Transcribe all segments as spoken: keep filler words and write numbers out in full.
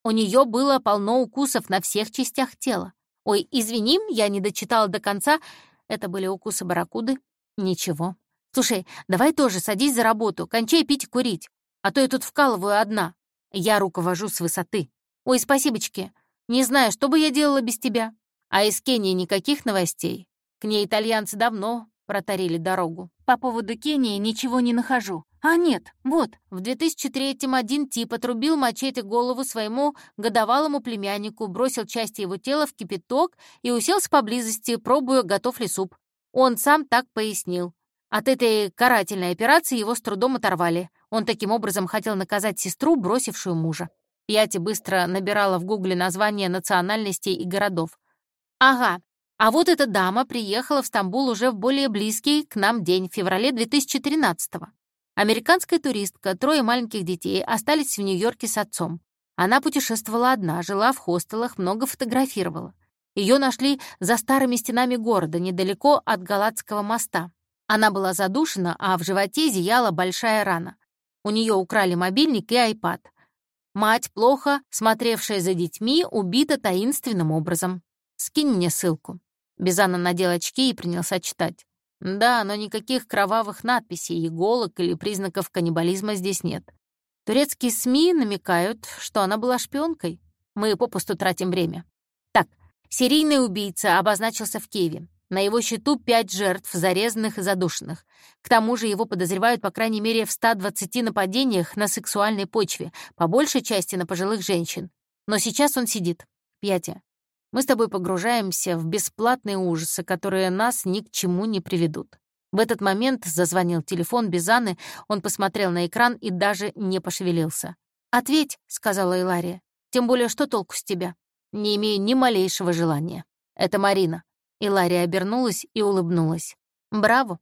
У нее было полно укусов на всех частях тела. Ой, извини, я не дочитала до конца. Это были укусы барракуды. Ничего. Слушай, давай тоже садись за работу, кончай пить и курить. А то я тут вкалываю одна. Я руковожу с высоты. Ой, спасибочки. Не знаю, что бы я делала без тебя. А из Кении никаких новостей. К ней итальянцы давно протарили дорогу. По поводу Кении ничего не нахожу. А нет, вот, в две тысячи третьем один тип отрубил мачете голову своему годовалому племяннику, бросил части его тела в кипяток и уселся поблизости, пробуя, готов ли суп. Он сам так пояснил. От этой карательной операции его с трудом оторвали. Он таким образом хотел наказать сестру, бросившую мужа. Пьяти быстро набирала в гугле названия национальностей и городов. Ага, а вот эта дама приехала в Стамбул уже в более близкий к нам день, в феврале две тысячи тринадцатого. Американская туристка, трое маленьких детей, остались в Нью-Йорке с отцом. Она путешествовала одна, жила в хостелах, много фотографировала. Ее нашли за старыми стенами города, недалеко от Галатского моста. Она была задушена, а в животе зияла большая рана. У нее украли мобильник и айпад. Мать, плохо смотревшая за детьми, убита таинственным образом. Скинь мне ссылку». Бизана надел очки и принялся читать. Да, но никаких кровавых надписей, иголок или признаков каннибализма здесь нет. Турецкие СМИ намекают, что она была шпионкой. Мы попусту тратим время. Так, серийный убийца обозначился в Киеве. На его счету пять жертв, зарезанных и задушенных. К тому же его подозревают, по крайней мере, в ста двадцати нападениях на сексуальной почве, по большей части на пожилых женщин. Но сейчас он сидит. Пьятя, мы с тобой погружаемся в бесплатные ужасы, которые нас ни к чему не приведут. В этот момент зазвонил телефон Бизаны, он посмотрел на экран и даже не пошевелился. «Ответь», — сказала Илария. «Тем более, что толку с тебя? Не имею ни малейшего желания. Это Марина». Илария обернулась и улыбнулась. «Браво!»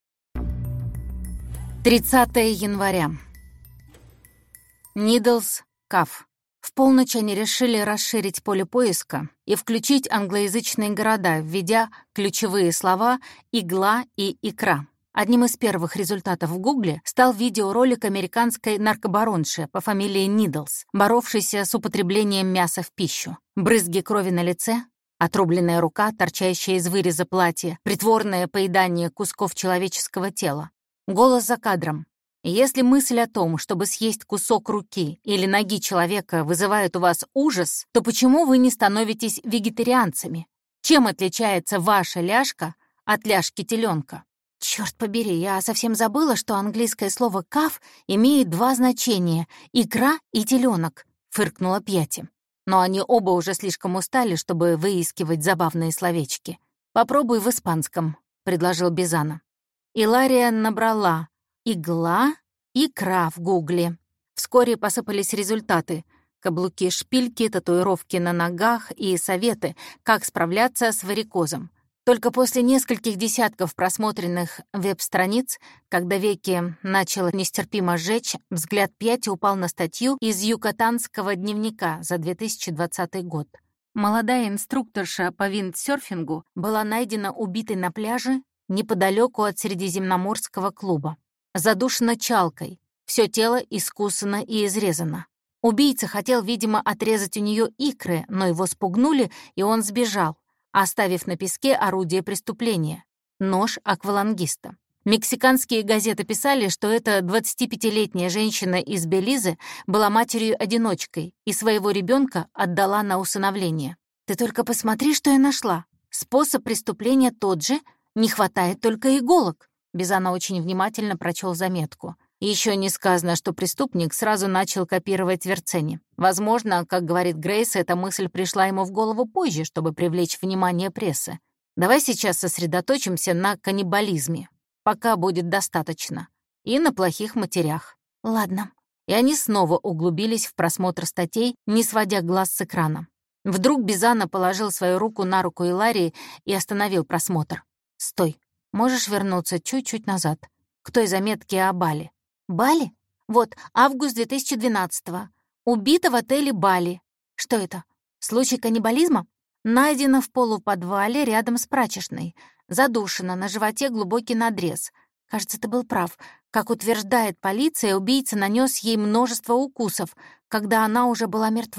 тридцатого января. Нидлс, Каф. В полночь они решили расширить поле поиска и включить англоязычные города, введя ключевые слова «игла» и «икра». Одним из первых результатов в Гугле стал видеоролик американской наркобаронши по фамилии Нидлс, боровшейся с употреблением мяса в пищу. Брызги крови на лице, отрубленная рука, торчащая из выреза платья, притворное поедание кусков человеческого тела. Голос за кадром. Если мысль о том, чтобы съесть кусок руки или ноги человека, вызывает у вас ужас, то почему вы не становитесь вегетарианцами? Чем отличается ваша ляжка от ляжки теленка? Черт побери, я совсем забыла, что английское слово «каф» имеет два значения — икра и теленок, фыркнула Пьяти. Но они оба уже слишком устали, чтобы выискивать забавные словечки. «Попробуй в испанском», — предложил Бизана. Илария набрала «игла», «икра» в гугле. Вскоре посыпались результаты. Каблуки, шпильки, татуировки на ногах и советы, как справляться с варикозом. Только после нескольких десятков просмотренных веб-страниц, когда веки начало нестерпимо жечь, взгляд Пьяти упал на статью из Юкатанского дневника за две тысячи двадцатый год. Молодая инструкторша по виндсерфингу была найдена убитой на пляже неподалеку от Средиземноморского клуба. Задушена чалкой, все тело искусано и изрезано. Убийца хотел, видимо, отрезать у нее икры, но его спугнули, и он сбежал, оставив на песке орудие преступления — нож аквалангиста. Мексиканские газеты писали, что эта двадцатипятилетняя женщина из Белизы была матерью-одиночкой и своего ребенка отдала на усыновление. «Ты только посмотри, что я нашла. Способ преступления тот же, не хватает только иголок». Бизана очень внимательно прочел заметку. Еще не сказано, что преступник сразу начал копировать Верцени. Возможно, как говорит Грейс, эта мысль пришла ему в голову позже, чтобы привлечь внимание прессы. Давай сейчас сосредоточимся на каннибализме. Пока будет достаточно. И на плохих матерях. Ладно. И они снова углубились в просмотр статей, не сводя глаз с экрана. Вдруг Бизана положил свою руку на руку Иларии и остановил просмотр. «Стой. Можешь вернуться чуть-чуть назад. К той заметке о Бали». «Бали? Вот, август две тысячи двенадцатого. Убита в отеле Бали. Что это? Случай каннибализма? Найдена в полуподвале рядом с прачечной. Задушена, на животе глубокий надрез. Кажется, ты был прав. Как утверждает полиция, убийца нанес ей множество укусов, когда она уже была мертва.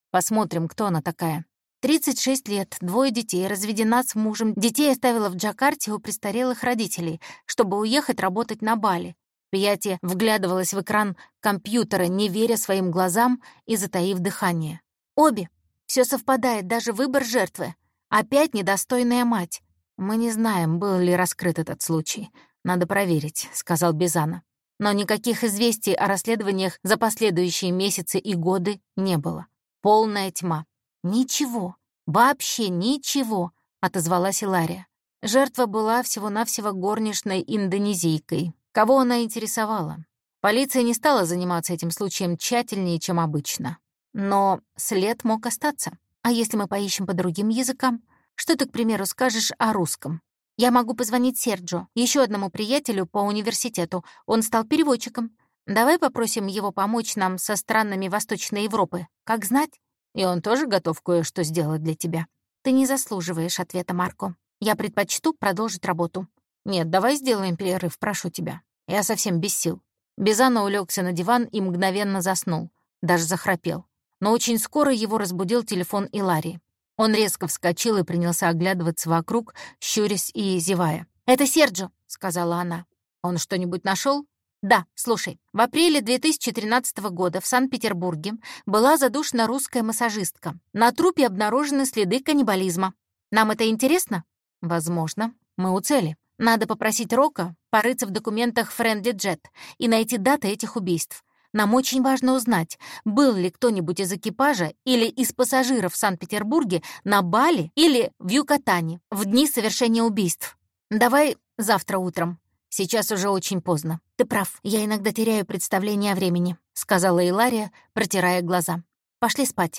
Посмотрим, кто она такая. тридцать шесть лет, двое детей, разведена с мужем. Детей оставила в Джакарте у престарелых родителей, чтобы уехать работать на Бали. Пияти вглядывалась в экран компьютера, не веря своим глазам и затаив дыхание. Обе. Все совпадает, даже выбор жертвы. Опять недостойная мать. Мы не знаем, был ли раскрыт этот случай. Надо проверить, — сказал Бизана. Но никаких известий о расследованиях за последующие месяцы и годы не было. Полная тьма. «Ничего, вообще ничего», — отозвалась Илария. Жертва была всего-навсего горничной индонезийкой. Кого она интересовала? Полиция не стала заниматься этим случаем тщательнее, чем обычно. Но след мог остаться. А если мы поищем по другим языкам? Что ты, к примеру, скажешь о русском? Я могу позвонить Серджо, еще одному приятелю по университету. Он стал переводчиком. Давай попросим его помочь нам со странами Восточной Европы. Как знать? И он тоже готов кое-что сделать для тебя. Ты не заслуживаешь ответа, Марко. Я предпочту продолжить работу. Нет, давай сделаем перерыв, прошу тебя. Я совсем без сил. Бизано улегся на диван и мгновенно заснул. Даже захрапел. Но очень скоро его разбудил телефон Иларии. Он резко вскочил и принялся оглядываться вокруг, щурясь и зевая. «Это Серджо», — сказала она. «Он что-нибудь нашел? «Да, слушай. В апреле две тысячи тринадцатого года в Санкт-Петербурге была задушена русская массажистка. На трупе обнаружены следы каннибализма. Нам это интересно?» «Возможно. Мы у цели. Надо попросить Рока порыться в документах Friendly Jet и найти даты этих убийств. Нам очень важно узнать, был ли кто-нибудь из экипажа или из пассажиров в Санкт-Петербурге на Бали или в Юкатане в дни совершения убийств. Давай завтра утром. Сейчас уже очень поздно. Ты прав, я иногда теряю представление о времени», — сказала Илария, протирая глаза. «Пошли спать».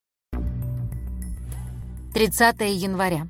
тридцатого января.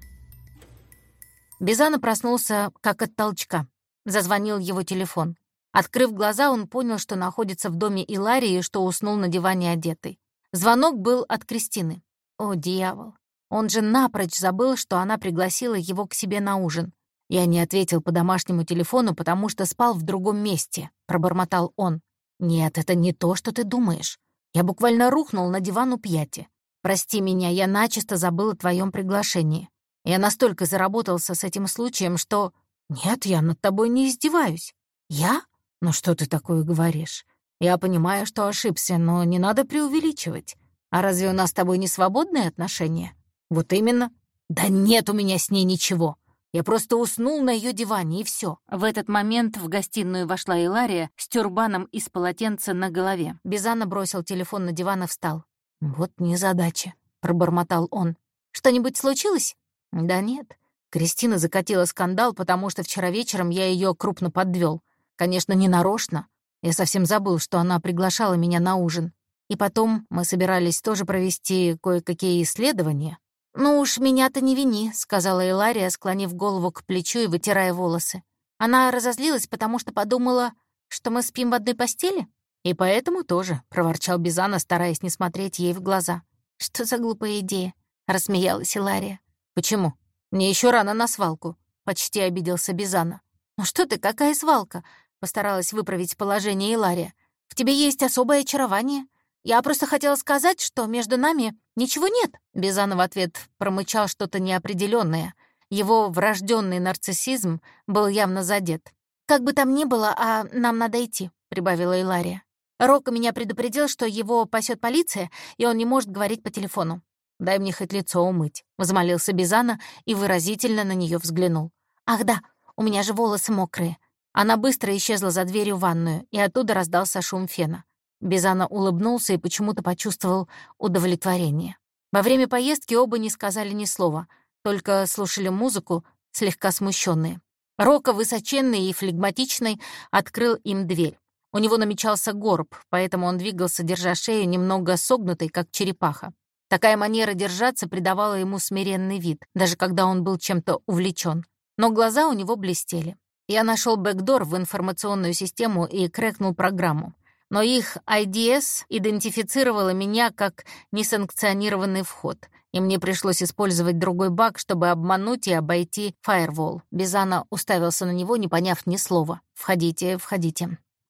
Бизано проснулся как от толчка. Зазвонил его телефон. Открыв глаза, он понял, что находится в доме Иларии и что уснул на диване одетый. Звонок был от Кристины. О, дьявол. Он же напрочь забыл, что она пригласила его к себе на ужин. «Я не ответил по домашнему телефону, потому что спал в другом месте», — пробормотал он. «Нет, это не то, что ты думаешь. Я буквально рухнул на диван у Пьяти. Прости меня, я начисто забыл о твоем приглашении. Я настолько заработался с этим случаем, что... Нет, я над тобой не издеваюсь. Я? Ну что ты такое говоришь? Я понимаю, что ошибся, но не надо преувеличивать. А разве у нас с тобой не свободные отношения? Вот именно. Да нет у меня с ней ничего. Я просто уснул на ее диване, и все. В этот момент в гостиную вошла Илария с тюрбаном из полотенца на голове. Бизано бросил телефон на диван и встал. «Вот незадача», — пробормотал он. «Что-нибудь случилось?» «Да нет. Кристина закатила скандал, потому что вчера вечером я ее крупно подвел. Конечно, не нарочно. Я совсем забыл, что она приглашала меня на ужин. И потом мы собирались тоже провести кое-какие исследования». «Ну уж меня-то не вини», — сказала Илария, склонив голову к плечу и вытирая волосы. Она разозлилась, потому что подумала, что мы спим в одной постели? «И поэтому тоже», — проворчал Бизано, стараясь не смотреть ей в глаза. «Что за глупая идея?» — рассмеялась Илария. «Почему? Мне еще рано на свалку», — почти обиделся Бизано. «Ну что ты, какая свалка?» — постаралась выправить положение Илария. «В тебе есть особое очарование. Я просто хотела сказать, что между нами ничего нет». Бизано в ответ промычал что-то неопределённое. Его врожденный нарциссизм был явно задет. «Как бы там ни было, а нам надо идти», — прибавила Илария. «Рока меня предупредил, что его пасет полиция, и он не может говорить по телефону». «Дай мне хоть лицо умыть», — возмолился Бизано и выразительно на нее взглянул. «Ах да, у меня же волосы мокрые». Она быстро исчезла за дверью в ванную, и оттуда раздался шум фена. Бизано улыбнулся и почему-то почувствовал удовлетворение. Во время поездки оба не сказали ни слова, только слушали музыку, слегка смущенные. Рока, высоченный и флегматичный, открыл им дверь. У него намечался горб, поэтому он двигался, держа шею немного согнутой, как черепаха. Такая манера держаться придавала ему смиренный вид, даже когда он был чем-то увлечен. Но глаза у него блестели. Я нашел бэкдор в информационную систему и крэкнул программу. Но их ай ди эс идентифицировало меня как несанкционированный вход, и мне пришлось использовать другой баг, чтобы обмануть и обойти фаервол. Бизано уставился на него, не поняв ни слова. «Входите, входите».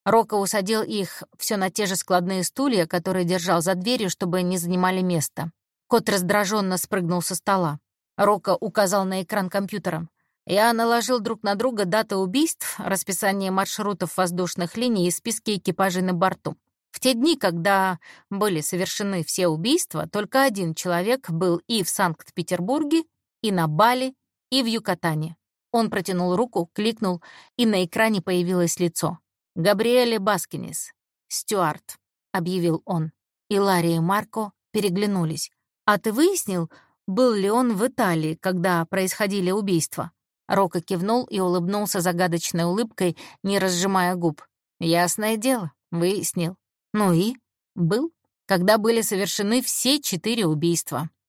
Рокко усадил их все на те же складные стулья, которые держал за дверью, чтобы не занимали место. Кот раздраженно спрыгнул со стола. Рокко указал на экран компьютера. «Я наложил друг на друга даты убийств, расписание маршрутов воздушных линий и списки экипажей на борту. В те дни, когда были совершены все убийства, только один человек был и в Санкт-Петербурге, и на Бали, и в Юкатане». Он протянул руку, кликнул, и на экране появилось лицо. «Габриэле Баскинис, Стюарт», — объявил он. И Ларри и Марко переглянулись. «А ты выяснил, был ли он в Италии, когда происходили убийства?» Рокко кивнул и улыбнулся загадочной улыбкой, не разжимая губ. «Ясное дело, выяснил. Ну и? Был, когда были совершены все четыре убийства».